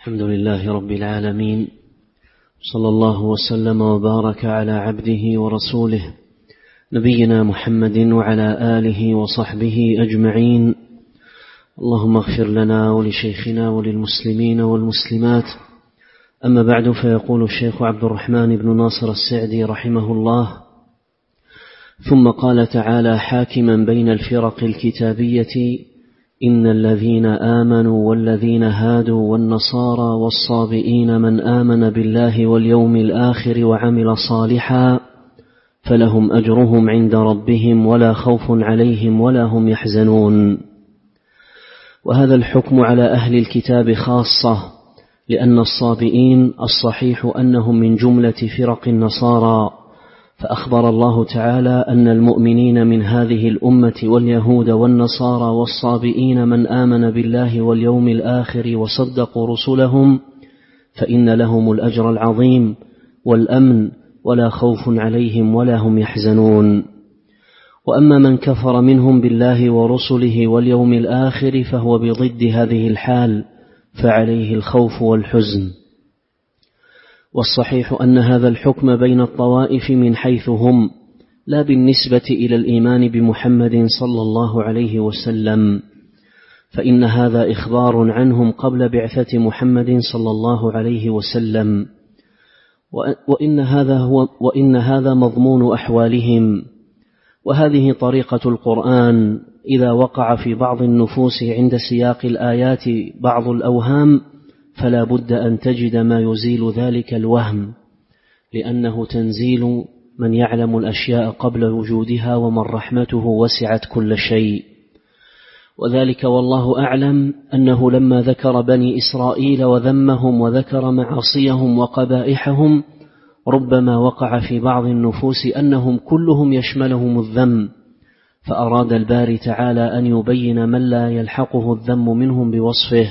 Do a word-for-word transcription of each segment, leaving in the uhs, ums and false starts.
الحمد لله رب العالمين، صلى الله وسلم وبارك على عبده ورسوله نبينا محمد وعلى آله وصحبه أجمعين. اللهم اغفر لنا ولشيخنا وللمسلمين والمسلمات. أما بعد، فيقول الشيخ عبد الرحمن بن ناصر السعدي رحمه الله: ثم قال تعالى حاكما بين الفرق الكتابية: إن الذين آمنوا والذين هادوا والنصارى والصابئين من آمن بالله واليوم الآخر وعمل صالحا فلهم أجرهم عند ربهم ولا خوف عليهم ولا هم يحزنون. وهذا الحكم على أهل الكتاب خاصة، لأن الصابئين الصحيح أنهم من جملة فرق النصارى، فأخبر الله تعالى أن المؤمنين من هذه الأمة واليهود والنصارى والصابئين من آمن بالله واليوم الآخر وصدقوا رسلهم فإن لهم الأجر العظيم والأمن ولا خوف عليهم ولا هم يحزنون. وأما من كفر منهم بالله ورسله واليوم الآخر فهو بضد هذه الحال، فعليه الخوف والحزن. والصحيح أن هذا الحكم بين الطوائف من حيث هم، لا بالنسبة إلى الإيمان بمحمد صلى الله عليه وسلم، فإن هذا إخبار عنهم قبل بعثة محمد صلى الله عليه وسلم، وإن هذا, هو وإن هذا مضمون أحوالهم. وهذه طريقة القرآن: إذا وقع في بعض النفوس عند سياق الآيات بعض الأوهام فلا بد أن تجد ما يزيل ذلك الوهم، لأنه تنزيل من يعلم الأشياء قبل وجودها ومن رحمته وسعت كل شيء. وذلك والله أعلم أنه لما ذكر بني إسرائيل وذمهم وذكر معاصيهم وقبائحهم ربما وقع في بعض النفوس أنهم كلهم يشملهم الذم، فأراد الباري تعالى أن يبين من لا يلحقه الذم منهم بوصفه.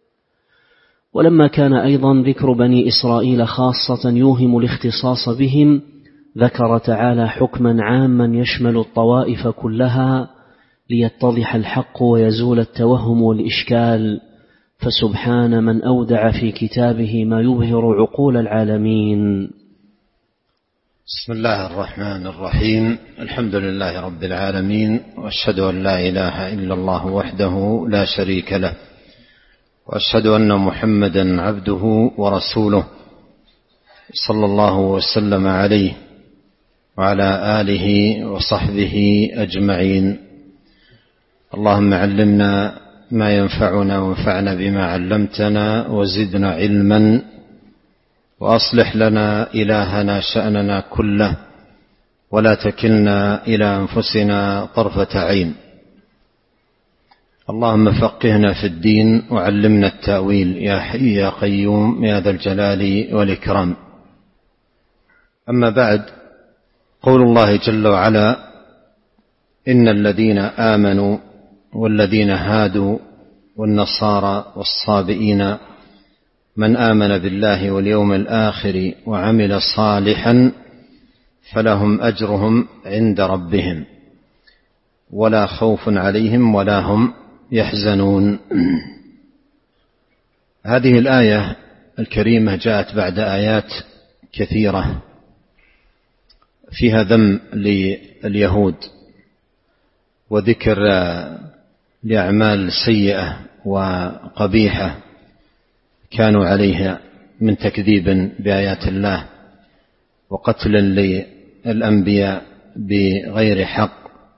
ولما كان أيضا ذكر بني إسرائيل خاصة يوهم الاختصاص بهم، ذكر تعالى حكما عاما يشمل الطوائف كلها ليتضح الحق ويزول التوهم والإشكال، فسبحان من أودع في كتابه ما يبهر عقول العالمين. بسم الله الرحمن الرحيم. الحمد لله رب العالمين، وأشهد أن لا إله إلا الله وحده لا شريك له، وأشهد أن محمدا عبده ورسوله صلى الله وسلم عليه وعلى آله وصحبه أجمعين. اللهم علمنا ما ينفعنا وانفعنا بما علمتنا وزدنا علما، وأصلح لنا إلهنا شأننا كله، ولا تكلنا إلى أنفسنا طرفة عين. اللهم فقهنا في الدين وعلمنا التأويل يا حي يا قيوم يا ذا الجلال والإكرام. أما بعد، قول الله جل وعلا: إن الذين آمنوا والذين هادوا والنصارى والصابئين من آمن بالله واليوم الآخر وعمل صالحا فلهم أجرهم عند ربهم ولا خوف عليهم ولا هم يحزنون. هذه الآية الكريمة جاءت بعد آيات كثيرة فيها ذم لليهود وذكر لأعمال سيئة وقبيحة كانوا عليها من تكذيب بآيات الله وقتل للأنبياء بغير حق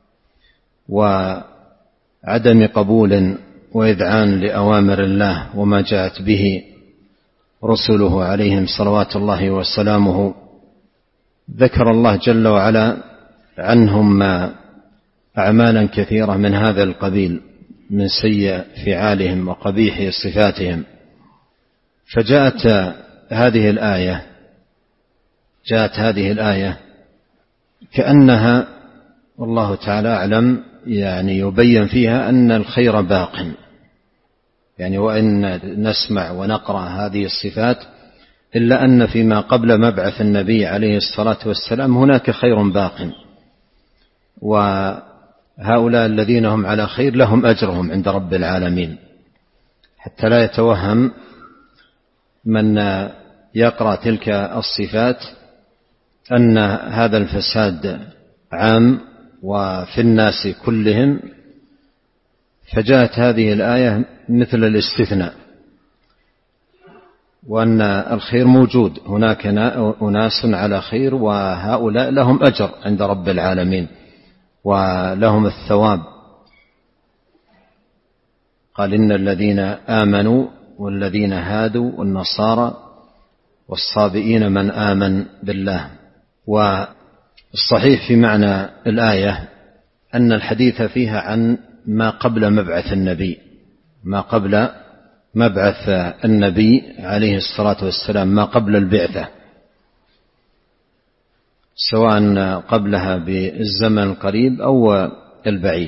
وعدم قبول وإذعان لأوامر الله وما جاءت به رسله عليهم صلوات الله وسلامه. ذكر الله جل وعلا عنهم أعمالا كثيرة من هذا القبيل من سيء فعالهم وقبيح صفاتهم. فجاءت هذه الآية جاءت هذه الآية كأنها والله تعالى أعلم يعني يبين فيها أن الخير باق، يعني وإن نسمع ونقرأ هذه الصفات إلا أن فيما قبل مبعث النبي عليه الصلاة والسلام هناك خير باق، وهؤلاء الذين هم على خير لهم أجرهم عند رب العالمين، حتى لا يتوهم من يقرأ تلك الصفات أن هذا الفساد عام وفي الناس كلهم، فجاءت هذه الآية مثل الاستثناء، وأن الخير موجود، هناك أناس على خير وهؤلاء لهم أجر عند رب العالمين ولهم الثواب. قال إن الذين آمنوا والذين هادوا والنصارى والصابئين من آمن بالله. والصحيح في معنى الآية أن الحديث فيها عن ما قبل مبعث النبي، ما قبل مبعث النبي عليه الصلاة والسلام، ما قبل البعثة، سواء قبلها بالزمن القريب أو البعيد.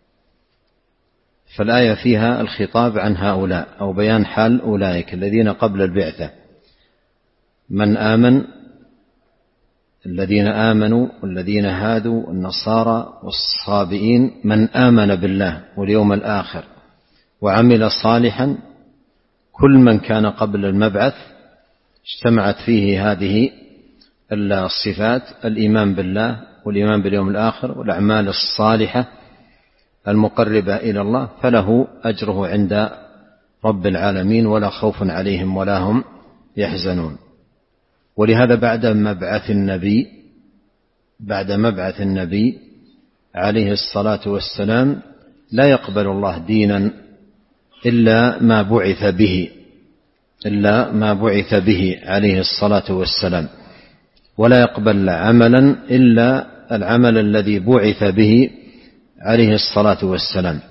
فالآية فيها الخطاب عن هؤلاء أو بيان حال أولئك الذين قبل البعثة، من آمن، الذين آمنوا والذين هادوا والنصارى والصابئين، من آمن بالله واليوم الآخر وعمل صالحا، كل من كان قبل المبعث اجتمعت فيه هذه الصفات: الإيمان بالله والإيمان باليوم الآخر والأعمال الصالحة المقربة إلى الله، فله أجره عند رب العالمين ولا خوف عليهم ولا هم يحزنون. ولهذا بعد مبعث النبي بعد مبعث النبي عليه الصلاة والسلام لا يقبل الله دينا إلا ما بعث به إلا ما بعث به عليه الصلاة والسلام، ولا يقبل عملا إلا العمل الذي بعث به عليه الصلاة والسلام.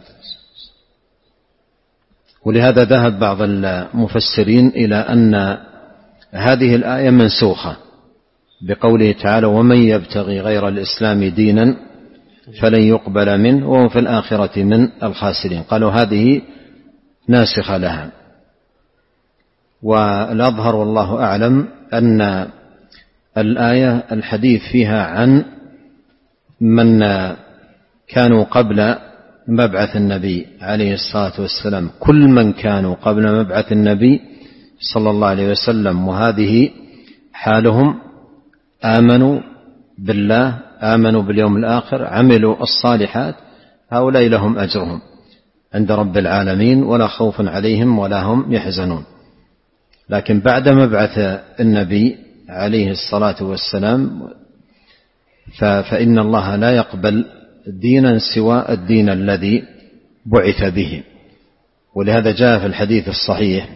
ولهذا ذهب بعض المفسرين إلى أن هذه الآية منسوخة بقوله تعالى: ومن يبتغي غير الإسلام دينا فلن يقبل منه وهو في الآخرة من الخاسرين. قالوا هذه ناسخة لها. والأظهر والله أعلم أن الآية الحديث فيها عن من كانوا قبل مبعث النبي عليه الصلاة والسلام، كل من كانوا قبل مبعث النبي صلى الله عليه وسلم، وهذه حالهم: آمنوا بالله، آمنوا باليوم الآخر، عملوا الصالحات، هؤلاء لهم أجرهم عند رب العالمين ولا خوف عليهم ولا هم يحزنون. لكن بعد مبعث النبي عليه الصلاة والسلام فإن الله لا يقبل دينا سوى الدين الذي بعث به. ولهذا جاء في الحديث الصحيح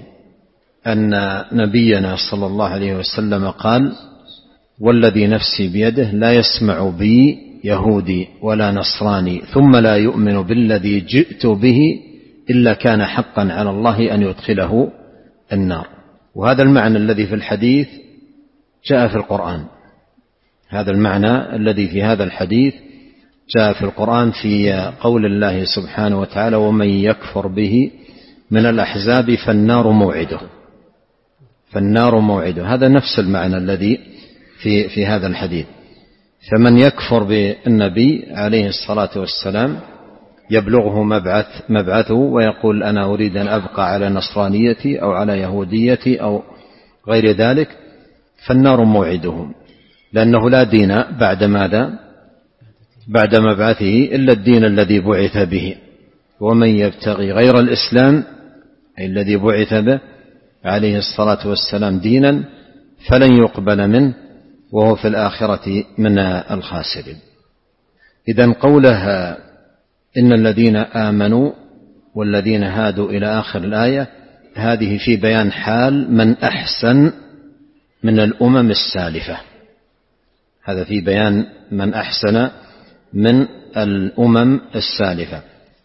أن نبينا صلى الله عليه وسلم قال: والذي نفسي بيده لا يسمع بي يهودي ولا نصراني ثم لا يؤمن بالذي جئت به إلا كان حقا على الله أن يدخله النار. وهذا المعنى الذي في الحديث جاء في القرآن، هذا المعنى الذي في هذا الحديث جاء في القرآن في قول الله سبحانه وتعالى: ومن يكفر به من الأحزاب فالنار موعده فالنار موعده هذا نفس المعنى الذي في في هذا الحديث. فمن يكفر بالنبي عليه الصلاة والسلام يبلغه مبعث مبعثه ويقول: أنا أريد أن أبقى على نصرانيتي أو على يهوديتي أو غير ذلك، فالنار موعده، لأنه لا دين بعد ماذا؟ بعد مبعثه إلا الدين الذي بعث به. ومن يبتغي غير الإسلام، أي الذي بعث به عليه الصلاة والسلام، دينا فلن يقبل منه وهو في الآخرة من الخاسرين. إذن قوله إن الذين آمنوا والذين هادوا إلى آخر الآية، هذه في بيان حال من أحسن من الأمم السالفة، هذا في بيان من أحسن من الأمم السالفة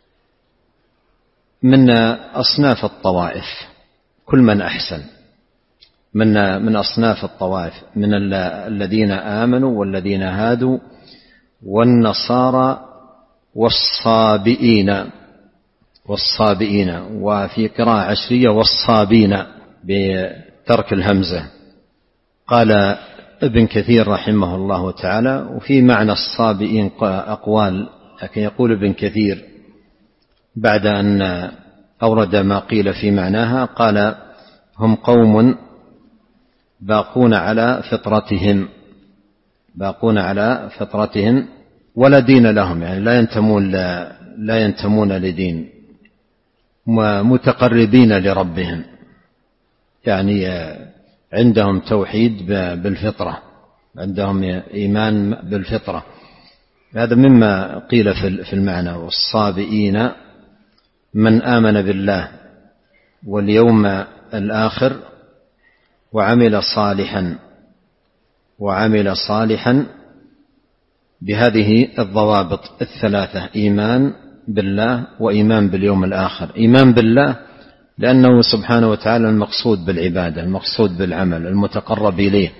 من أصناف الطوائف، كل من أحسن من من أصناف الطوائف، من الذين آمنوا والذين هادوا والنصارى والصابئين والصابئين وفي قراءة عشرية والصابين بترك الهمزة. قال ابن كثير رحمه الله تعالى: وفي معنى الصابئين أقوال، لكن يقول ابن كثير بعد أن أورد ما قيل في معناها، قال: هم قوم باقون على فطرتهم باقون على فطرتهم ولا دين لهم، يعني لا ينتمون لا ينتمون لدين، متقربين لربهم، يعني عندهم توحيد بالفطرة، عندهم إيمان بالفطرة. هذا مما قيل في المعنى. والصابئين من آمن بالله واليوم الآخر وعمل صالحا وعمل صالحا بهذه الضوابط الثلاثة: إيمان بالله وإيمان باليوم الآخر. إيمان بالله لأنه سبحانه وتعالى المقصود بالعبادة، المقصود بالعمل، المتقرب إليه.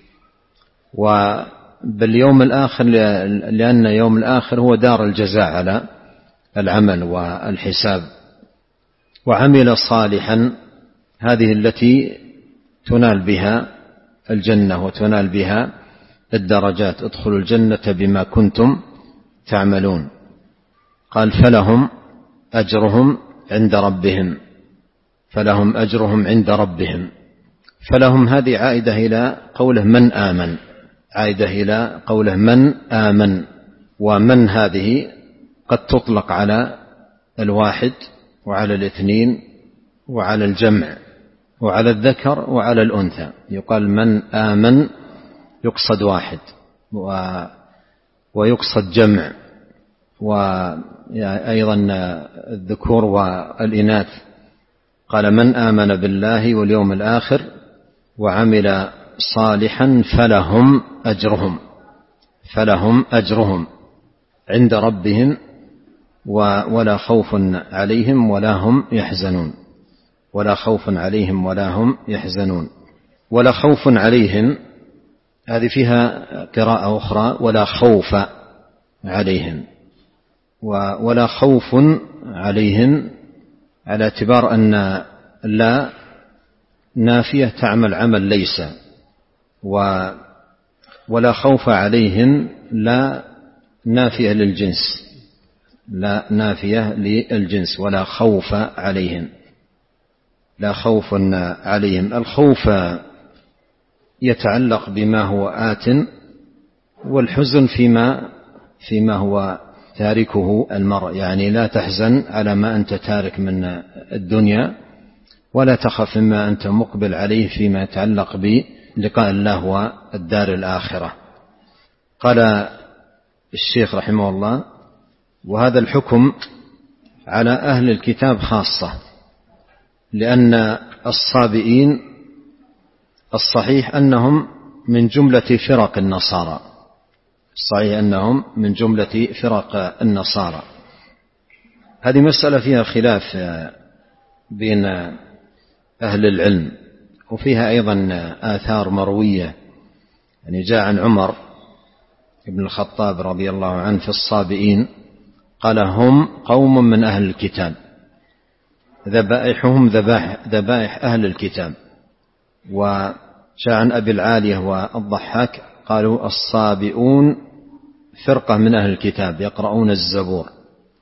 وباليوم الآخر لأن يوم الآخر هو دار الجزاء على العمل والحساب. وعمل صالحا هذه التي تنال بها الجنة وتنال بها الدرجات: ادخلوا الجنة بما كنتم تعملون. قال: فلهم أجرهم عند ربهم فلهم أجرهم عند ربهم. فلهم هذه عائدة إلى قوله من آمن، عائدة إلى قوله من آمن. ومن هذه قد تطلق على الواحد وعلى الاثنين وعلى الجمع وعلى الذكر وعلى الأنثى. يقال من آمن يقصد واحد ويقصد جمع، وأيضا الذكور والإناث. قال: من آمن بالله واليوم الآخر وعمل صالحا فلهم أجرهم فلهم أجرهم عند ربهم ولا خوف عليهم ولا هم يحزنون ولا خوف عليهم ولا هم يحزنون. ولا خوف عليهم هذه فيها قراءة أخرى: ولا خوف عليهم. ولا خوف عليهم على اعتبار أن لا نافية تعمل عمل ليس، ولا خوف عليهم لا نافية للجنس، لا نافية للجنس. ولا خوف عليهم، لا خوف عليهم. الخوف يتعلق بما هو آت، والحزن فيما فيما هو تاركه المرء، يعني لا تحزن على ما أنت تارك من الدنيا، ولا تخف مما أنت مقبل عليه فيما يتعلق بلقاء الله والدار الآخرة. قال الشيخ رحمه الله: وهذا الحكم على أهل الكتاب خاصة، لأن الصابئين الصحيح أنهم من جملة فرق النصارى، الصحيح أنهم من جملة فرق النصارى. هذه مسألة فيها خلاف بين أهل العلم، وفيها أيضا آثار مروية، يعني جاء عن عمر بن الخطاب رضي الله عنه في الصابئين قال: هم قوم من أهل الكتاب، ذبائحهم ذبائح أهل الكتاب. وجاء عن أبي العالية والضحاك قالوا: الصابئون فرقة من أهل الكتاب يقرؤون الزبور.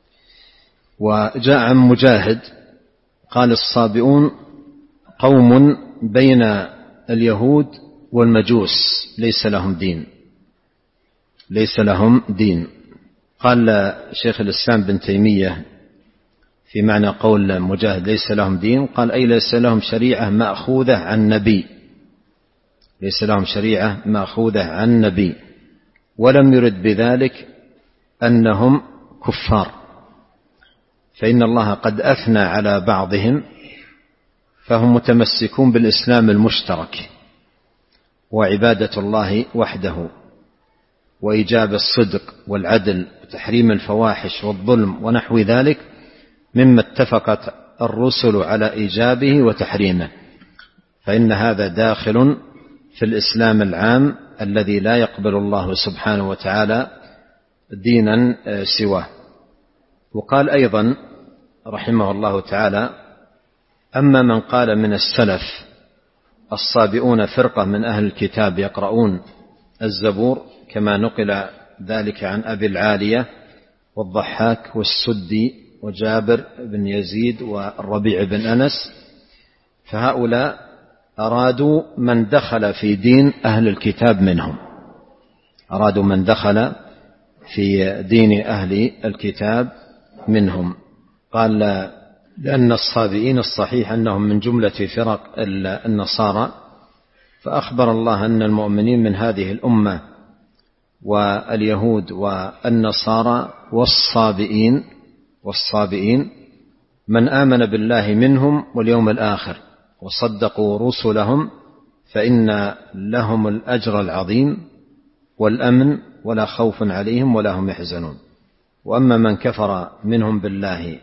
وجاء عن مجاهد قال: الصابئون قوم بين اليهود والمجوس ليس لهم دين ليس لهم دين. قال شيخ الإسلام بن تيمية في معنى قول مجاهد ليس لهم دين، قال: أي ليس لهم شريعة مأخوذة عن نبي ليس لهم شريعة مأخوذة عن نبي ولم يرد بذلك أنهم كفار، فإن الله قد أثنى على بعضهم فهم متمسكون بالإسلام المشترك وعبادة الله وحده وإيجاب الصدق والعدل وتحريم الفواحش والظلم ونحو ذلك مما اتفقت الرسل على إيجابه وتحريمه، فإن هذا داخل في الإسلام العام الذي لا يقبل الله سبحانه وتعالى دينا سواه. وقال أيضا رحمه الله تعالى: أما من قال من السلف الصابئون فرقة من أهل الكتاب يقرؤون الزبور، كما نقل ذلك عن أبي العالية والضحاك والسدي وجابر بن يزيد والربيع بن أنس، فهؤلاء أرادوا من دخل في دين أهل الكتاب منهم، أرادوا من دخل في دين أهل الكتاب منهم. قال لأن الصابئين الصحيح أنهم من جملة فرق النصارى، فأخبر الله أن المؤمنين من هذه الأمة واليهود والنصارى والصابئين والصابئين من آمن بالله منهم واليوم الآخر وصدقوا رسلهم فإن لهم الأجر العظيم والأمن ولا خوف عليهم ولا هم يحزنون. وأما من كفر منهم بالله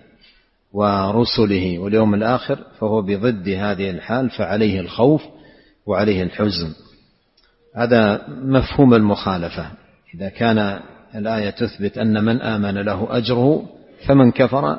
ورسله واليوم الآخر فهو بضد هذه الحال، فعليه الخوف وعليه الحزن. هذا مفهوم المخالفة. إذا كان الآية تثبت أن من آمن له أجره، فمن كفر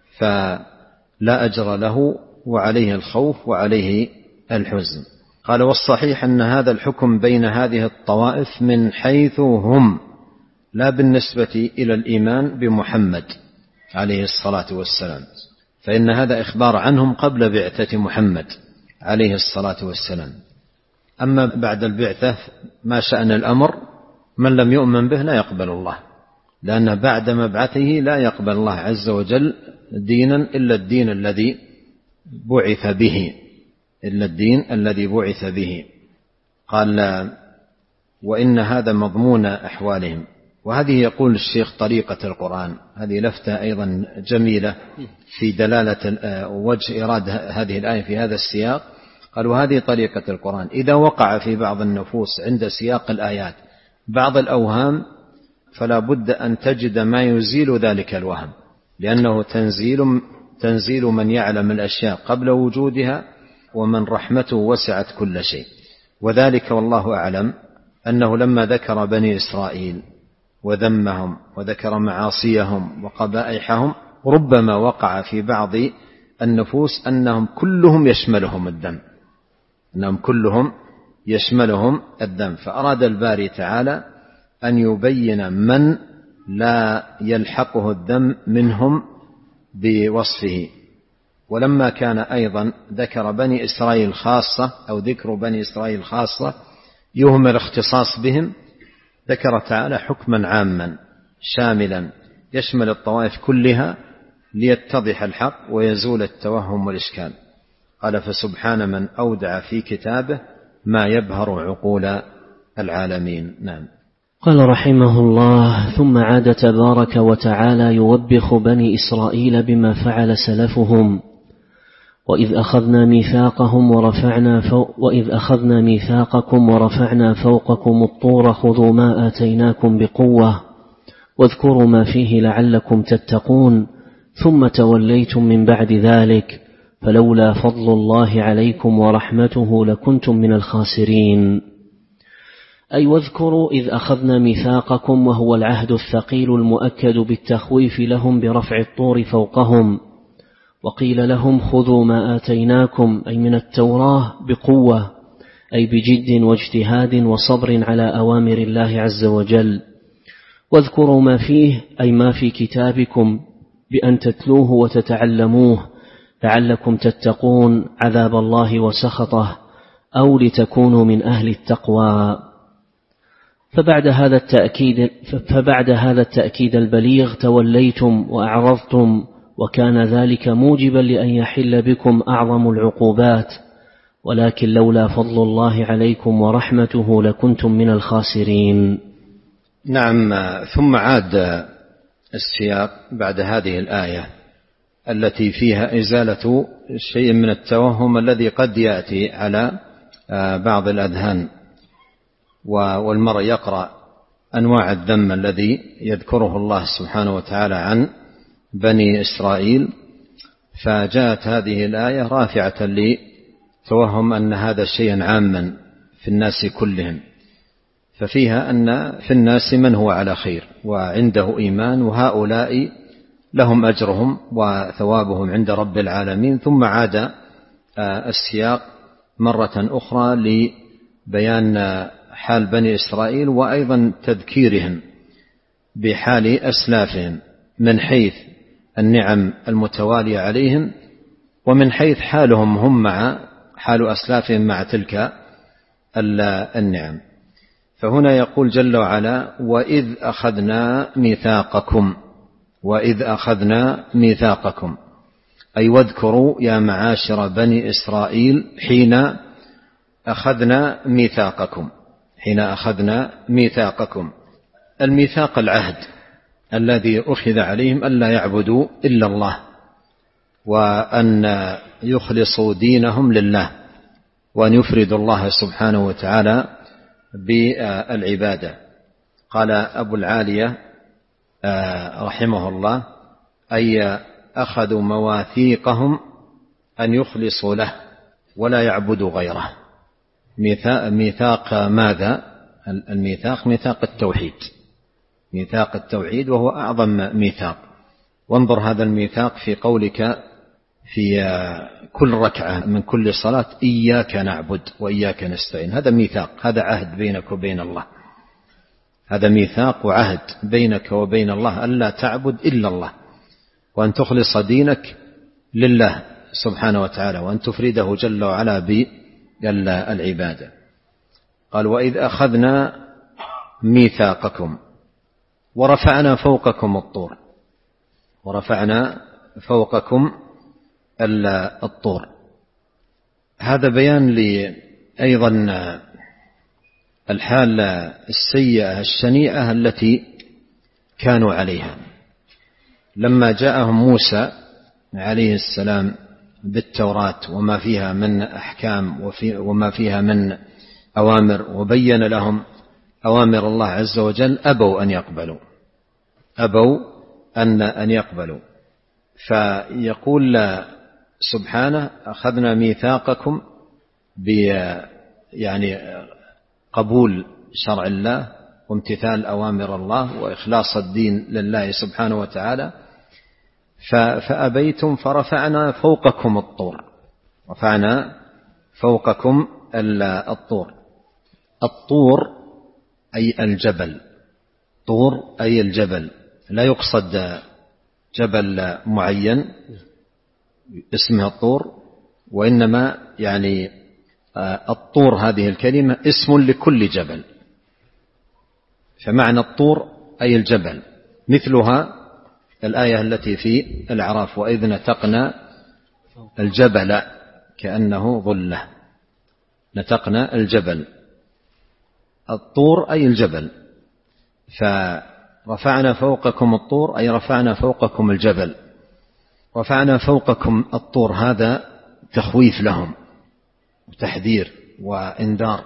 فلا أجر له وعليه الخوف وعليه الحزن. قال والصحيح أن هذا الحكم بين هذه الطوائف من حيث هم، لا بالنسبة إلى الإيمان بمحمد عليه الصلاة والسلام، فإن هذا إخبار عنهم قبل بعثة محمد عليه الصلاة والسلام. أما بعد البعثة ما شأن الأمر، من لم يؤمن به لا يقبل الله، لأن بعد مبعثه لا يقبل الله عز وجل دينا إلا الدين الذي بعث به إلا الدين الذي بعث به. قال وإن هذا مضمون أحوالهم. وهذه يقول الشيخ طريقة القرآن، هذه لفتة أيضا جميلة في دلالة وجه إرادة هذه الآية في هذا السياق. قالوا هذه طريقة القرآن، إذا وقع في بعض النفوس عند سياق الآيات بعض الأوهام فلا بد أن تجد ما يزيل ذلك الوهم، لأنه تنزيل, تنزيل من يعلم الأشياء قبل وجودها ومن رحمته وسعت كل شيء. وذلك والله أعلم أنه لما ذكر بني إسرائيل وذمهم وذكر معاصيهم وقبائحهم، ربما وقع في بعض النفوس أنهم كلهم يشملهم الذنب، أنهم كلهم يشملهم الذنب، فأراد الباري تعالى أن يبين من لا يلحقه الذنب منهم بوصفه. ولما كان أيضا ذكر بني إسرائيل خاصة أو ذكر بني إسرائيل خاصة يهمل اختصاص بهم، ذكر تعالى حكما عاما شاملا يشمل الطوائف كلها ليتضح الحق ويزول التوهم والإشكال. قال فسبحان من أودع في كتابه ما يبهر عقول العالمين. نعم. قال رحمه الله ثم عاد تبارك وتعالى يوبخ بني إسرائيل بما فعل سلفهم وإذ أخذنا ميثاقهم ورفعنا فوق وإذ أخذنا ميثاقكم ورفعنا فوقكم الطور خذوا ما آتيناكم بقوة واذكروا ما فيه لعلكم تتقون ثم توليتم من بعد ذلك فلولا فضل الله عليكم ورحمته لكنتم من الخاسرين. أي واذكروا إذ أخذنا ميثاقكم، وهو العهد الثقيل المؤكد بالتخويف لهم برفع الطور فوقهم، وقيل لهم خذوا ما آتيناكم أي من التوراة بقوة، أي بجد واجتهاد وصبر على أوامر الله عز وجل. واذكروا ما فيه أي ما في كتابكم بأن تتلوه وتتعلموه لعلكم تتقون عذاب الله وسخطه أو لتكونوا من أهل التقوى. فبعد هذا التأكيد, فبعد هذا التأكيد البليغ توليتم وأعرضتم، وكان ذلك موجبا لأن يحل بكم أعظم العقوبات، ولكن لولا فضل الله عليكم ورحمته لكنتم من الخاسرين. نعم. ثم عاد السياق بعد هذه الآية التي فيها إزالة شيء من التوهم الذي قد يأتي على بعض الأذهان، والمرء يقرأ أنواع الذم الذي يذكره الله سبحانه وتعالى عن بني إسرائيل، فجاءت هذه الآية رافعة لتوهم أن هذا شيئا عاما في الناس كلهم، ففيها أن في الناس من هو على خير وعنده إيمان، وهؤلاء لهم أجرهم وثوابهم عند رب العالمين. ثم عاد السياق مرة أخرى لبيان حال بني إسرائيل وأيضا تذكيرهم بحال أسلافهم من حيث النعم المتوالية عليهم ومن حيث حالهم هم مع حال أسلافهم مع تلك النعم. فهنا يقول جل وعلا وإذ أخذنا ميثاقكم، وإذ أخذنا ميثاقكم، أي واذكروا يا معاشر بني إسرائيل حين أخذنا ميثاقكم، حين أخذنا ميثاقكم. الميثاق العهد الذي أخذ عليهم ألا يعبدوا إلا الله، وأن يخلصوا دينهم لله، وأن يفردوا الله سبحانه وتعالى بالعبادة. قال أبو العالية رحمه الله أي أخذوا مواثيقهم أن يخلصوا له ولا يعبدوا غيره. ميثاق ماذا؟ الميثاق ميثاق التوحيد، ميثاق التوحيد، وهو أعظم ميثاق. وانظر هذا الميثاق في قولك في كل ركعة من كل صلاة إياك نعبد وإياك نستعين، هذا ميثاق، هذا عهد بينك وبين الله، هذا ميثاق وعهد بينك وبين الله ألا تعبد إلا الله، وأن تخلص دينك لله سبحانه وتعالى، وأن تفرده جل وعلا بالعبادة. قال وإذ أخذنا ميثاقكم ورفعنا فوقكم الطور، ورفعنا فوقكم الطور. هذا بيان لي أيضا الحال السيئة الشنيعة التي كانوا عليها لما جاءهم موسى عليه السلام بالتوراة وما فيها من أحكام وما فيها من أوامر، وبين لهم أوامر الله عز وجل، أبوا أن يقبلوا، أبوا أن أن يقبلوا. فيقول سبحانه أخذنا ميثاقكم ب يعني قبول شرع الله وامتثال أوامر الله وإخلاص الدين لله سبحانه وتعالى، فأبيتم فرفعنا فوقكم الطور، رفعنا فوقكم الطور. الطور أي الجبل، طور أي الجبل، لا يقصد جبل معين اسمه الطور، وإنما يعني الطور هذه الكلمة اسم لكل جبل، فمعنى الطور أي الجبل. مثلها الآية التي في الأعراف وإذ نتقنا الجبل كأنه ظلة، نتقنا الجبل، الطور أي الجبل. فرفعنا فوقكم الطور أي رفعنا فوقكم الجبل، رفعنا فوقكم الطور، هذا تخويف لهم وتحذير وإنذار.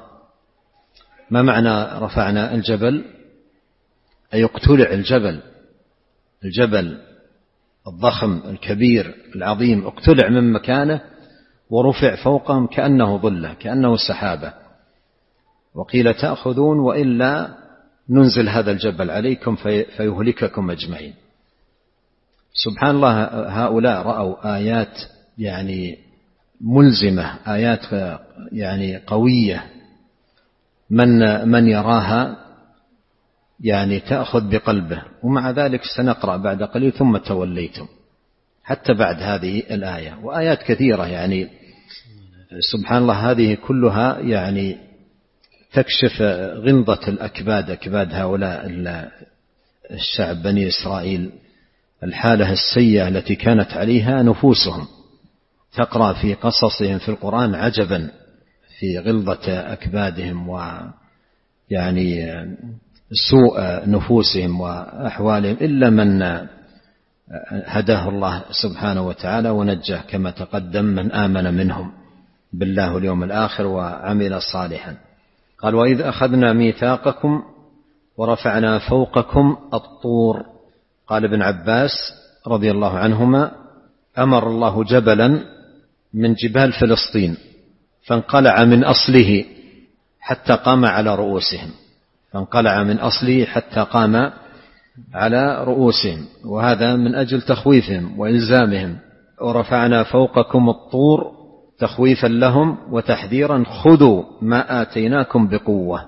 ما معنى رفعنا الجبل؟ أي اقتلع الجبل، الجبل الضخم الكبير العظيم اقتلع من مكانه ورفع فوقهم كأنه ظلة، كأنه سحابة. وقيل تأخذون وإلا ننزل هذا الجبل عليكم في فيهلككم أجمعين. سبحان الله، هؤلاء رأوا آيات يعني ملزمة، آيات يعني قوية، من من يراها يعني تأخذ بقلبه، ومع ذلك سنقرأ بعد قليل ثم توليتم، حتى بعد هذه الآية. وآيات كثيرة يعني سبحان الله، هذه كلها يعني تكشف غلظة الأكباد، أكباد هؤلاء الشعب بني إسرائيل، الحالة السيئة التي كانت عليها نفوسهم. تقرأ في قصصهم في القرآن عجبا في غلظة أكبادهم ويعني سوء نفوسهم وأحوالهم، إلا من هداه الله سبحانه وتعالى ونجاه كما تقدم، من آمن منهم بالله واليوم الآخر وعمل صالحا. قال وإذ أخذنا ميثاقكم ورفعنا فوقكم الطور. قال ابن عباس رضي الله عنهما أمر الله جبلا من جبال فلسطين فانقلع من أصله حتى قام على رؤوسهم، فانقلع من أصله حتى قام على رؤوسهم، وهذا من أجل تخويفهم وإلزامهم. ورفعنا فوقكم الطور تخويفا لهم وتحذيرا، خذوا ما آتيناكم بقوة.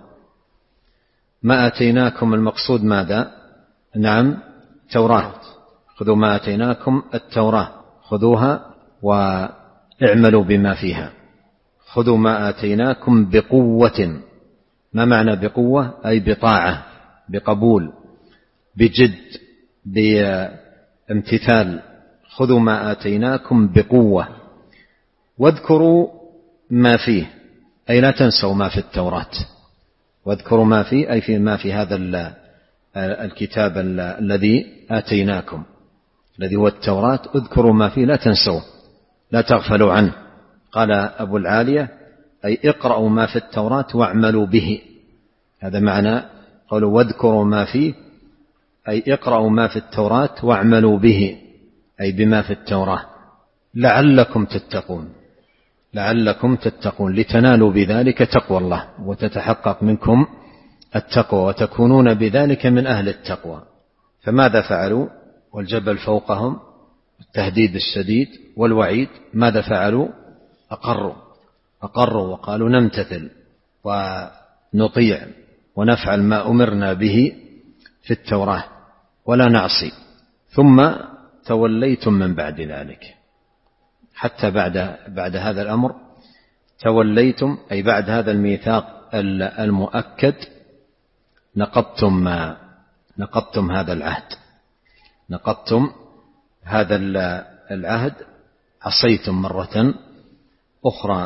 ما آتيناكم المقصود ماذا؟ نعم توراة، خذوا ما آتيناكم التوراة، خذوها واعملوا بما فيها، خذوا ما آتيناكم بقوة. ما معنى بقوة؟ أي بطاعة، بقبول، بجد، بامتثال. خذوا ما آتيناكم بقوة واذكروا ما فيه، أي لا تنسوا ما في التوراة. واذكروا ما فيه أي في ما في هذا الكتاب الذي آتيناكم الذي هو التوراة. اذكروا ما فيه، لا تنسوا، لا تغفلوا عنه. قال أبو العالية أي اقرأوا ما في التوراة واعملوا به. هذا معنى قالوا واذكروا ما فيه، أي اقرأوا ما في التوراة واعملوا به، أي بما في التوراة، لعلكم تتقون. لعلكم تتقون، لتنالوا بذلك تقوى الله وتتحقق منكم التقوى وتكونون بذلك من أهل التقوى. فماذا فعلوا؟ والجبل فوقهم، التهديد الشديد والوعيد، ماذا فعلوا؟ أقروا أقروا وقالوا نمتثل ونطيع ونفعل ما أمرنا به في التوراة ولا نعصي. ثم توليتم من بعد ذلك، حتى بعد بعد هذا الأمر توليتم، أي بعد هذا الميثاق المؤكد نقضتم ما نقضتم هذا العهد نقضتم هذا العهد عصيتم مرة أخرى.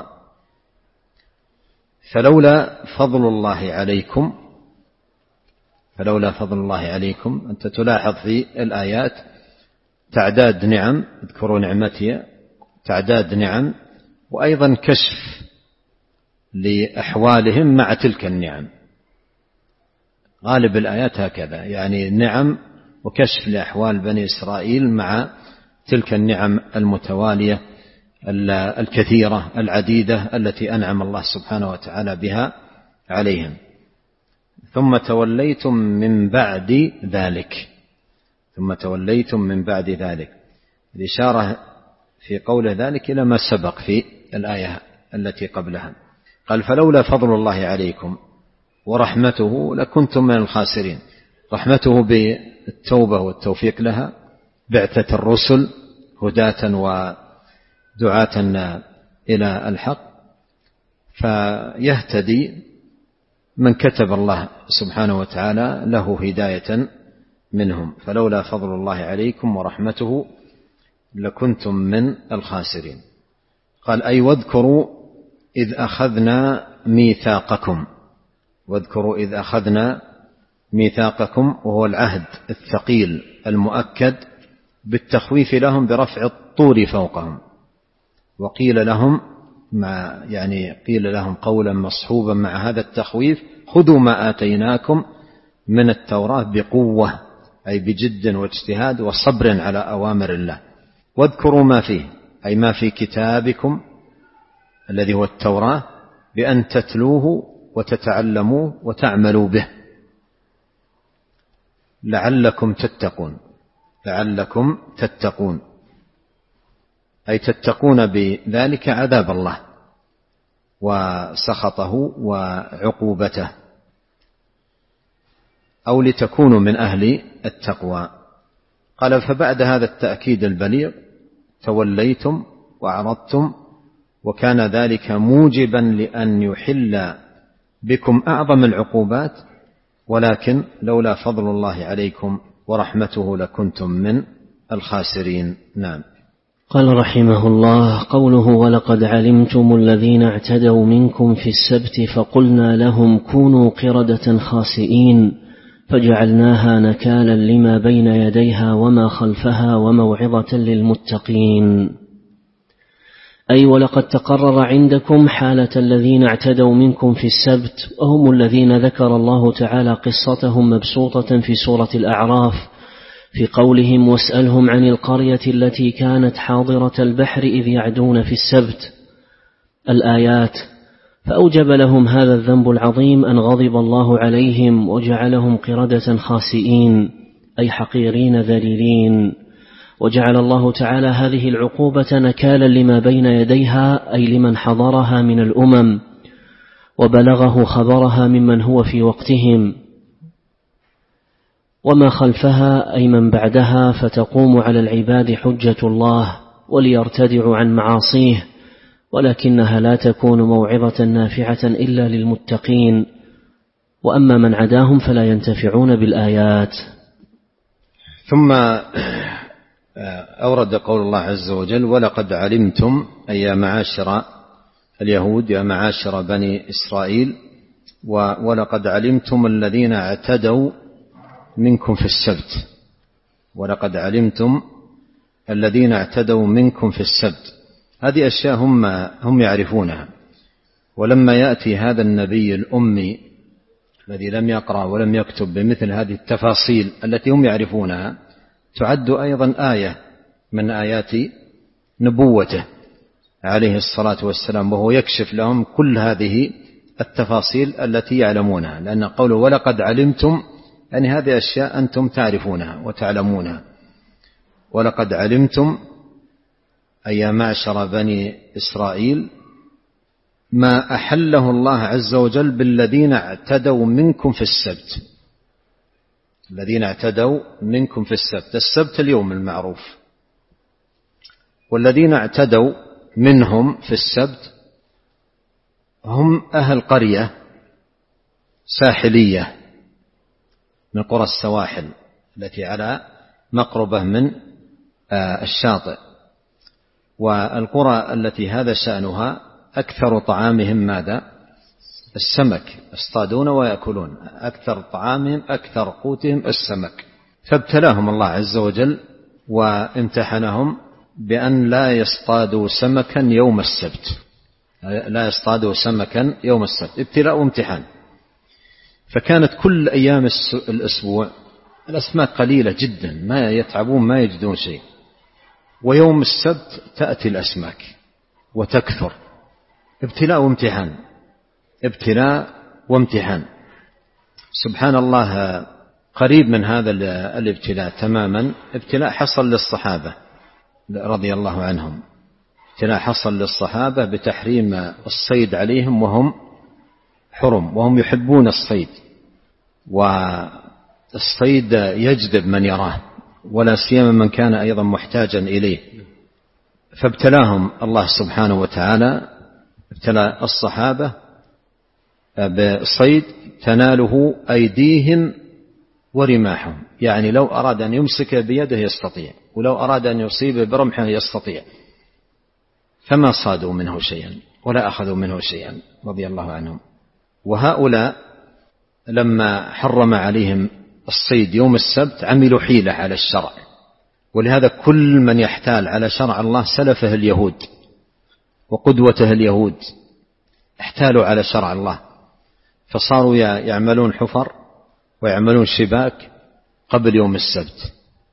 فلولا فضل الله عليكم فلولا فضل الله عليكم أنت تلاحظ في الآيات تعداد نعم، اذكروا نعمتي، تعداد نعم، وأيضا كشف لأحوالهم مع تلك النعم. غالب الآيات هكذا، يعني نعم وكشف لأحوال بني إسرائيل مع تلك النعم المتوالية الكثيرة العديدة التي أنعم الله سبحانه وتعالى بها عليهم. ثم توليتم من بعد ذلك ثم توليتم من بعد ذلك الإشارة في قول ذلك إلى ما سبق في الآية التي قبلها. قال فلولا فضل الله عليكم ورحمته لكنتم من الخاسرين. رحمته بالتوبة والتوفيق لها، بعثة الرسل هداة ودعاة إلى الحق، فيهتدي من كتب الله سبحانه وتعالى له هداية منهم. فلولا فضل الله عليكم ورحمته لكنتم من الخاسرين. قال أي واذكروا إذ أخذنا ميثاقكم واذكروا إذ أخذنا ميثاقكم، وهو العهد الثقيل المؤكد بالتخويف لهم برفع الطور فوقهم. وقيل لهم مع يعني قيل لهم قولا مصحوبا مع هذا التخويف خذوا ما آتيناكم من التوراة بقوة، أي بجد واجتهاد وصبر على أوامر الله. واذكروا ما فيه، أي ما في كتابكم الذي هو التوراة، بأن تتلوه وتتعلموه وتعملوا به لعلكم تتقون. لعلكم تتقون أي تتقون بذلك عذاب الله وسخطه وعقوبته، أو لتكونوا من أهل التقوى. قال فبعد هذا التأكيد البليغ توليتم وأعرضتم، وكان ذلك موجبا لأن يحل بكم أعظم العقوبات، ولكن لولا فضل الله عليكم ورحمته لكنتم من الخاسرين. نعم. قال رحمه الله قوله ولقد علمتم الذين اعتدوا منكم في السبت فقلنا لهم كونوا قردة خاسئين فجعلناها نكالا لما بين يديها وما خلفها وموعظة للمتقين. أي ولقد تقرر عندكم حالة الذين اعتدوا منكم في السبت، وهم الذين ذكر الله تعالى قصتهم مبسوطة في سورة الأعراف في قولهم واسألهم عن القرية التي كانت حاضرة البحر إذ يعدون في السبت الآيات. فأوجب لهم هذا الذنب العظيم أن غضب الله عليهم وجعلهم قردة خاسئين، أي حقيرين ذليلين. وجعل الله تعالى هذه العقوبة نكالا لما بين يديها، أي لمن حضرها من الأمم وبلغه خبرها ممن هو في وقتهم، وما خلفها أي من بعدها، فتقوم على العباد حجة الله وليرتدعوا عن معاصيه ولكنها لا تكون موعظة نافعة إلا للمتقين، وأما من عداهم فلا ينتفعون بالآيات. ثم أورد قول الله عز وجل: ولقد علمتم أي يا معاشر اليهود يا معاشر بني إسرائيل، ولقد علمتم الذين اعتدوا منكم في السبت، ولقد علمتم الذين اعتدوا منكم في السبت. هذه أشياء هم, هم يعرفونها، ولما يأتي هذا النبي الأمي الذي لم يقرأ ولم يكتب بمثل هذه التفاصيل التي هم يعرفونها، تعد أيضا آية من آيات نبوته عليه الصلاة والسلام، وهو يكشف لهم كل هذه التفاصيل التي يعلمونها، لأن قوله ولقد علمتم يعني هذه أشياء أنتم تعرفونها وتعلمونها. ولقد علمتم أي يا معشر بني إسرائيل ما أحله الله عز وجل بالذين اعتدوا منكم في السبت. الذين اعتدوا منكم في السبت، السبت اليوم المعروف، والذين اعتدوا منهم في السبت هم أهل قرية ساحلية من قرى السواحل التي على مقربة من الشاطئ، والقرى التي هذا شأنها أكثر طعامهم ماذا؟ السمك، يصطادون ويأكلون، أكثر طعامهم أكثر قوتهم السمك. فابتلاهم الله عز وجل وامتحنهم بأن لا يصطادوا سمكا يوم السبت، لا يصطادوا سمكا يوم السبت، ابتلاء وامتحان. فكانت كل أيام الأسبوع الأسماك قليلة جدا، ما يتعبون ما يجدون شيء، ويوم السبت تأتي الأسماك وتكثر. ابتلاء وامتحان، ابتلاء وامتحان. سبحان الله، قريب من هذا الابتلاء تماما ابتلاء حصل للصحابة رضي الله عنهم، ابتلاء حصل للصحابة بتحريم الصيد عليهم وهم حرم، وهم يحبون الصيد، والصيد يجذب من يراه، ولا سيما من كان أيضا محتاجا إليه. فابتلاهم الله سبحانه وتعالى، ابتلى الصحابة بصيد تناله أيديهم ورماحهم، يعني لو أراد أن يمسك بيده يستطيع، ولو أراد أن يصيب برمحه يستطيع، فما صادوا منه شيئا ولا أخذوا منه شيئا رضي الله عنهم. وهؤلاء لما حرم عليهم الصيد يوم السبت عملوا حيلة على الشرع، ولهذا كل من يحتال على شرع الله سلفه اليهود وقدوته اليهود احتالوا على شرع الله، فصاروا يعملون حفر ويعملون شباك قبل يوم السبت،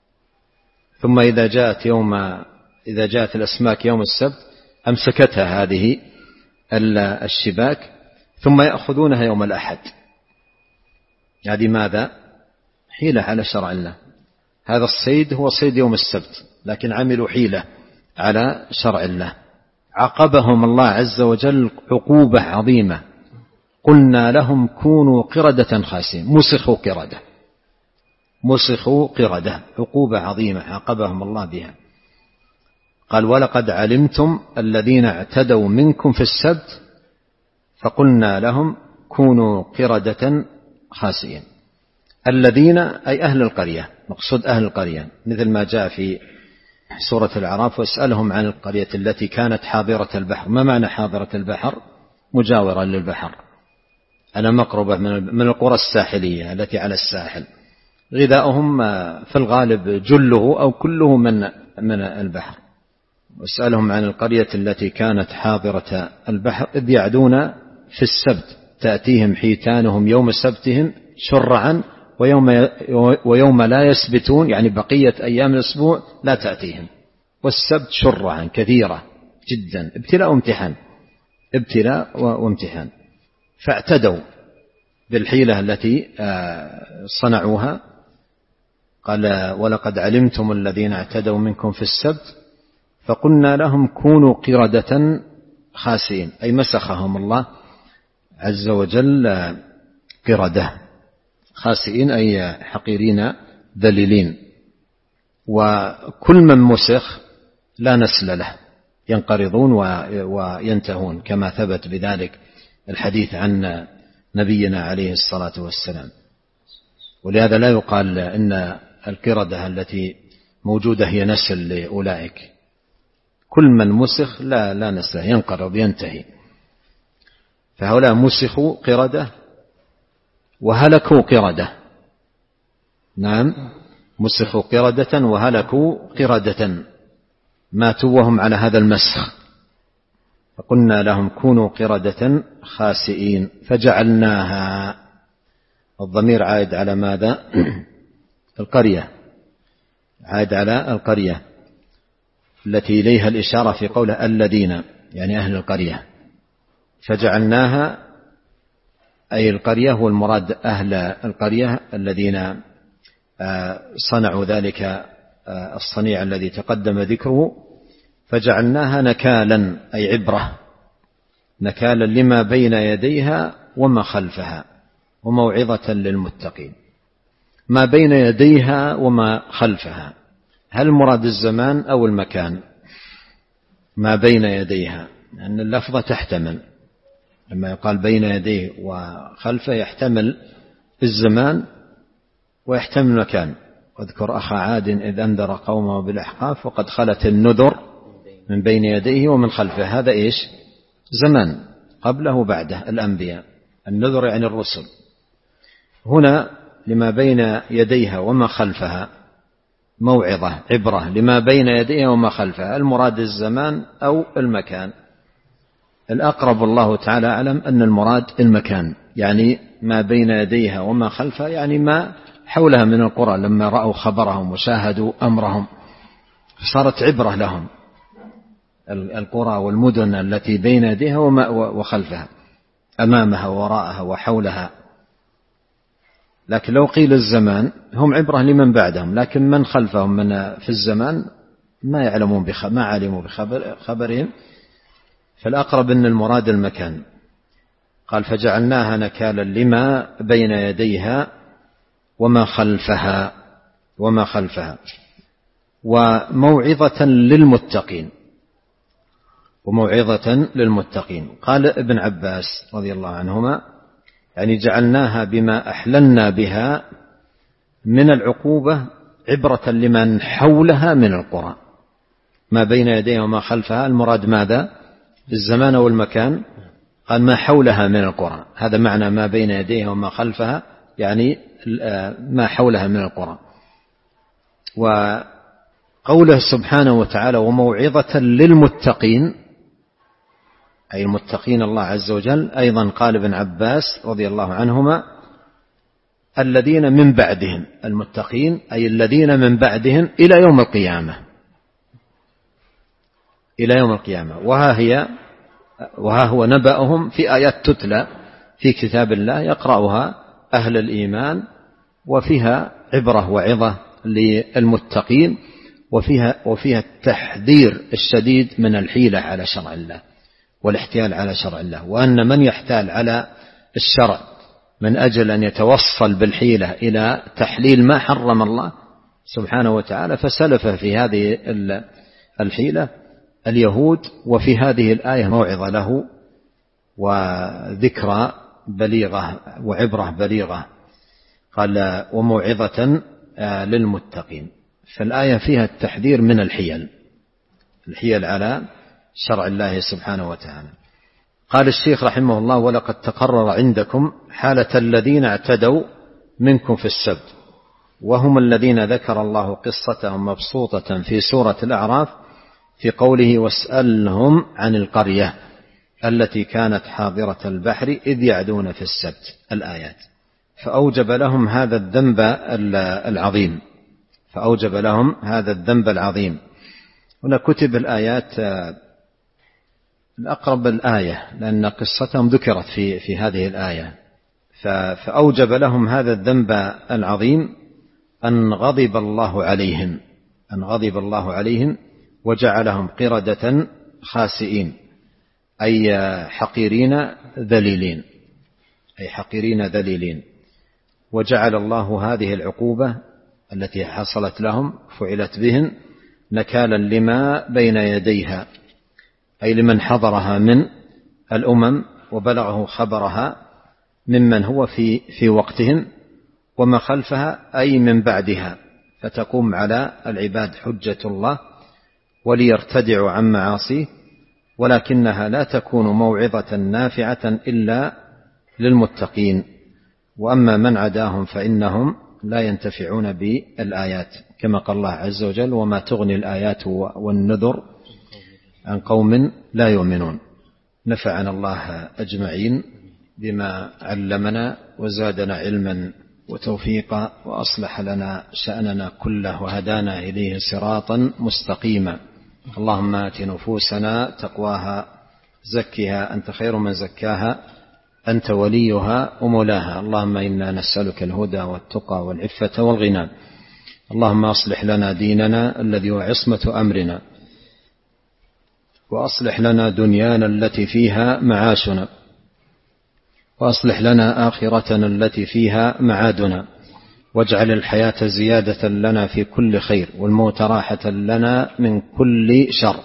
ثم إذا جاءت يوم إذا جاءت الأسماك يوم السبت أمسكتها هذه الشباك، ثم يأخذونها يوم الأحد. هذه ماذا؟ حيلة على شرع الله. هذا الصيد هو صيد يوم السبت، لكن عملوا حيلة على شرع الله. عاقبهم الله عز وجل عقوبة عظيمة، قلنا لهم كونوا قردة خاسئين، مسخوا قردة، مسخوا قردة، عقوبة عظيمة عاقبهم الله بها. قال ولقد علمتم الذين اعتدوا منكم في السبت فقلنا لهم كونوا قردة خاسئين. الذين أي أهل القرية، مقصود أهل القرية، مثل ما جاء في سورة الأعراف واسألهم عن القرية التي كانت حاضرة البحر. ما معنى حاضرة البحر؟ مجاورة للبحر، على مقربة من القرى الساحلية التي على الساحل، غذاؤهم في الغالب جله أو كله من من البحر. واسألهم عن القرية التي كانت حاضرة البحر إذ يعدون في السبت تأتيهم حيتانهم يوم سبتهم شرعا ويوم, ويوم لا يسبتون، يعني بقية أيام الأسبوع لا تأتيهم، والسبت شرعا كثيرة جدا. ابتلاء وامتحان، ابتلاء وامتحان. فاعتدوا بالحيلة التي صنعوها. قال ولقد علمتم الذين اعتدوا منكم في السبت فقلنا لهم كونوا قردة خاسئين، أي مسخهم الله عز وجل قردة خاسئين، أي حقيرين ذليلين. وكل من مسخ لا نسل له، ينقرضون وينتهون، كما ثبت بذلك الحديث عن نبينا عليه الصلاة والسلام. ولهذا لا يقال إن القردة التي موجودة هي نسل لأولئك، كل من مسخ لا لا نسل، ينقرض ينتهي. فهؤلاء مسخوا قردة وهلكوا قردة. نعم، مسخوا قردة وهلكوا قردة، ماتوا وهم على هذا المسخ. فقلنا لهم كونوا قردة خاسئين فجعلناها. الضمير عائد على ماذا؟ القرية، عائد على القرية التي إليها الإشارة في قوله الذين، يعني أهل القرية. فجعلناها أي القرية، والمراد أهل القرية الذين صنعوا ذلك الصنيع الذي تقدم ذكره. فجعلناها نكالا أي عبرة، نكالا لما بين يديها وما خلفها وموعظة للمتقين. ما بين يديها وما خلفها، هل مراد الزمان أو المكان؟ ما بين يديها، لأن اللفظة تحتمل، لما يقال بين يديه وخلفه يحتمل الزمان ويحتمل المكان. واذكر أخا عاد إذ أنذر قومه بالأحقاف وقد خلت النذر من بين يديه ومن خلفه. هذا إيش؟ زمان، قبله وبعده الأنبياء. النذر يعني الرسل. هنا لما بين يديها وما خلفها موعظة، عبرة لما بين يديها وما خلفها. المراد الزمان أو المكان؟ الأقرب الله تعالى أعلم أن المراد المكان، يعني ما بين يديها وما خلفها، يعني ما حولها من القرى لما رأوا خبرهم وشاهدوا أمرهم صارت عبرة لهم القرى والمدن التي بين يديها وخلفها، أمامها ووراءها وحولها. لكن لو قيل الزمان هم عبرة لمن بعدهم، لكن من خلفهم من في الزمان ما يعلمون بخبر ما علموا بخبرهم، فالأقرب أن المراد المكان. قال فجعلناها نكالا لما بين يديها وما خلفها وما خلفها وموعظة للمتقين وموعظة للمتقين. قال ابن عباس رضي الله عنهما يعني جعلناها بما أحللنا بها من العقوبة عبرة لمن حولها من القرى. ما بين يديها وما خلفها المراد ماذا؟ الزمان والمكان. قال ما حولها من القرى، هذا معنى ما بين يديها وما خلفها، يعني ما حولها من القرى. وقوله سبحانه وتعالى وموعظة للمتقين أي المتقين الله عز وجل. أيضا قال ابن عباس رضي الله عنهما الذين من بعدهم، المتقين أي الذين من بعدهم إلى يوم القيامة، إلى يوم القيامة. وها هي وها هو نبأهم في آيات تتلى في كتاب الله يقرأها أهل الإيمان، وفيها عبرة وعظة للمتقين، وفيها وفيها التحذير الشديد من الحيلة على شرع الله والاحتيال على شرع الله، وأن من يحتال على الشرع من أجل أن يتوصل بالحيلة إلى تحليل ما حرم الله سبحانه وتعالى فسلف في هذه الحيلة اليهود. وفي هذه الآية موعظة له وذكرى بليغة وعبرة بليغة. قال وموعظة للمتقين. فالآية فيها التحذير من الحيل الحيل على شرع الله سبحانه وتعالى. قال الشيخ رحمه الله ولقد تقرر عندكم حالة الذين اعتدوا منكم في السبت، وهم الذين ذكر الله قصتهم مبسوطة في سورة الأعراف في قوله واسألهم عن القرية التي كانت حاضرة البحر إذ يعدون في السبت الآيات. فأوجب لهم هذا الذنب العظيم فأوجب لهم هذا الذنب العظيم. هنا كتب الآيات الأقرب الآية لأن قصتهم ذكرت في في هذه الآية. فأوجب لهم هذا الذنب العظيم أن غضب الله عليهم أن غضب الله عليهم وجعلهم قردة خاسئين أي حقيرين ذليلين أي حقيرين ذليلين. وجعل الله هذه العقوبة التي حصلت لهم فعلت بهم نكالا لما بين يديها أي لمن حضرها من الأمم وبلغه خبرها ممن هو في في وقتهم، وما خلفها أي من بعدها، فتقوم على العباد حجة الله وليرتدعوا عن معاصيه، ولكنها لا تكون موعظة نافعة إلا للمتقين، وأما من عداهم فإنهم لا ينتفعون بالآيات، كما قال الله عز وجل: وما تغني الآيات والنذر عن قوم لا يؤمنون. نفعنا الله أجمعين بما علمنا وزادنا علما وتوفيقا، وأصلح لنا شأننا كله وهدانا إليه صراطا مستقيما. اللهم آت نفوسنا تقواها زكها أنت خير من زكاها أنت وليها ومولاها. اللهم إنا نسألك الهدى والتقى والعفة والغنى. اللهم أصلح لنا ديننا الذي هو عصمة أمرنا، وأصلح لنا دنيانا التي فيها معاشنا، وأصلح لنا آخرتنا التي فيها معادنا، واجعل الحياة زيادة لنا في كل خير، والموت راحة لنا من كل شر.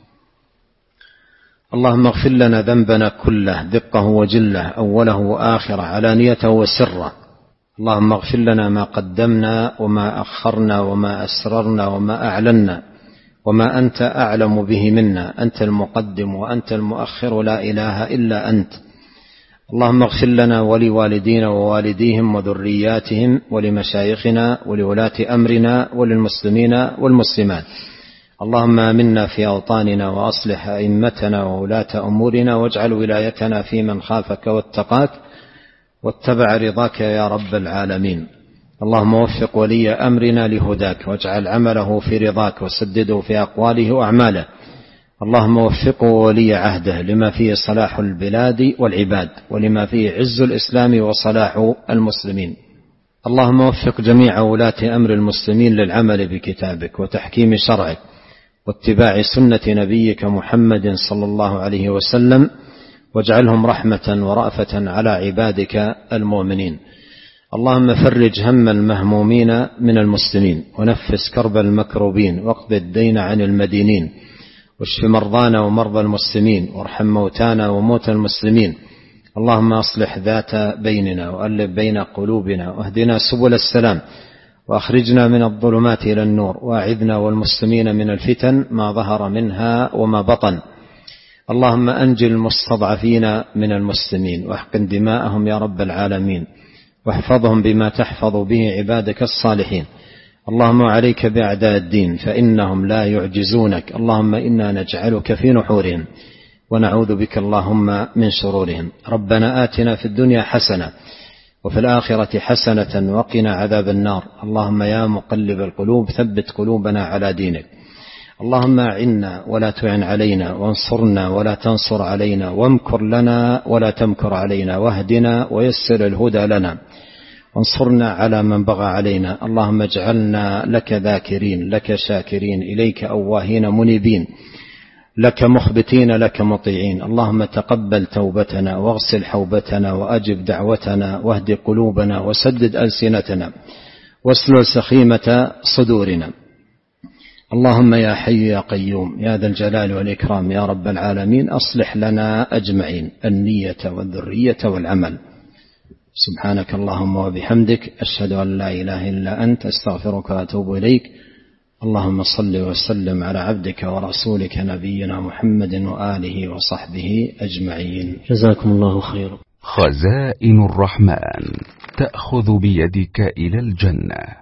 اللهم اغفر لنا ذنبنا كله دقه وجله، أوله وآخره، علانيته وسره. اللهم اغفر لنا ما قدمنا وما أخرنا وما أسررنا وما أعلنا وما أنت أعلم به منا. أنت المقدم وأنت المؤخر، لا إله إلا أنت. اللهم اغفر لنا ولوالدينا ووالديهم وذرياتهم ولمشايخنا ولولاة أمرنا وللمسلمين والمسلمات. اللهم آمنا في أوطاننا وأصلح أئمتنا وولاة أمورنا، واجعل ولايتنا في من خافك واتقاك واتبع رضاك يا رب العالمين. اللهم وفق ولي أمرنا لهداك، واجعل عمله في رضاك، وسدده في أقواله وأعماله. اللهم وفقه ولي عهده لما فيه صلاح البلاد والعباد، ولما فيه عز الإسلام وصلاح المسلمين. اللهم وفق جميع ولاة أمر المسلمين للعمل بكتابك وتحكيم شرعك واتباع سنة نبيك محمد صلى الله عليه وسلم، واجعلهم رحمة ورأفة على عبادك المؤمنين. اللهم فرج هم المهمومين من المسلمين، ونفس كرب المكروبين، واقض الدين عن المدينين، واشف مرضانا ومرضى المسلمين، وارحم موتانا وموتى المسلمين. اللهم أصلح ذات بيننا، وألف بين قلوبنا، واهدنا سبل السلام، وأخرجنا من الظلمات إلى النور، وأعذنا والمسلمين من الفتن ما ظهر منها وما بطن. اللهم أنجي المستضعفين من المسلمين، واحقن دماءهم يا رب العالمين، واحفظهم بما تحفظ به عبادك الصالحين. اللهم عليك بأعداء الدين، فإنهم لا يعجزونك. اللهم إنا نجعلك في نحورهم، ونعوذ بك اللهم من شرورهم. ربنا آتنا في الدنيا حسنة، وفي الآخرة حسنة، وقنا عذاب النار. اللهم يا مقلب القلوب ثبت قلوبنا على دينك. اللهم أعنا ولا تعن علينا، وانصرنا ولا تنصر علينا، وامكر لنا ولا تمكر علينا، واهدنا ويسر الهدى لنا، وانصرنا على من بغى علينا. اللهم اجعلنا لك ذاكرين، لك شاكرين، إليك أواهين منيبين، لك مخبتين، لك مطيعين. اللهم تقبل توبتنا، واغسل حوبتنا، وأجب دعوتنا، واهد قلوبنا، وسدد ألسنتنا، واسلل سخيمة صدورنا. اللهم يا حي يا قيوم يا ذا الجلال والإكرام يا رب العالمين، أصلح لنا أجمعين النية والذرية والعمل. سبحانك اللهم وبحمدك، أشهد أن لا إله إلا أنت، أستغفرك وأتوب إليك. اللهم صل وسلم على عبدك ورسولك نبينا محمد وآله وصحبه أجمعين. جزاكم الله خيرا. خزائن الرحمن تأخذ بيدك إلى الجنة.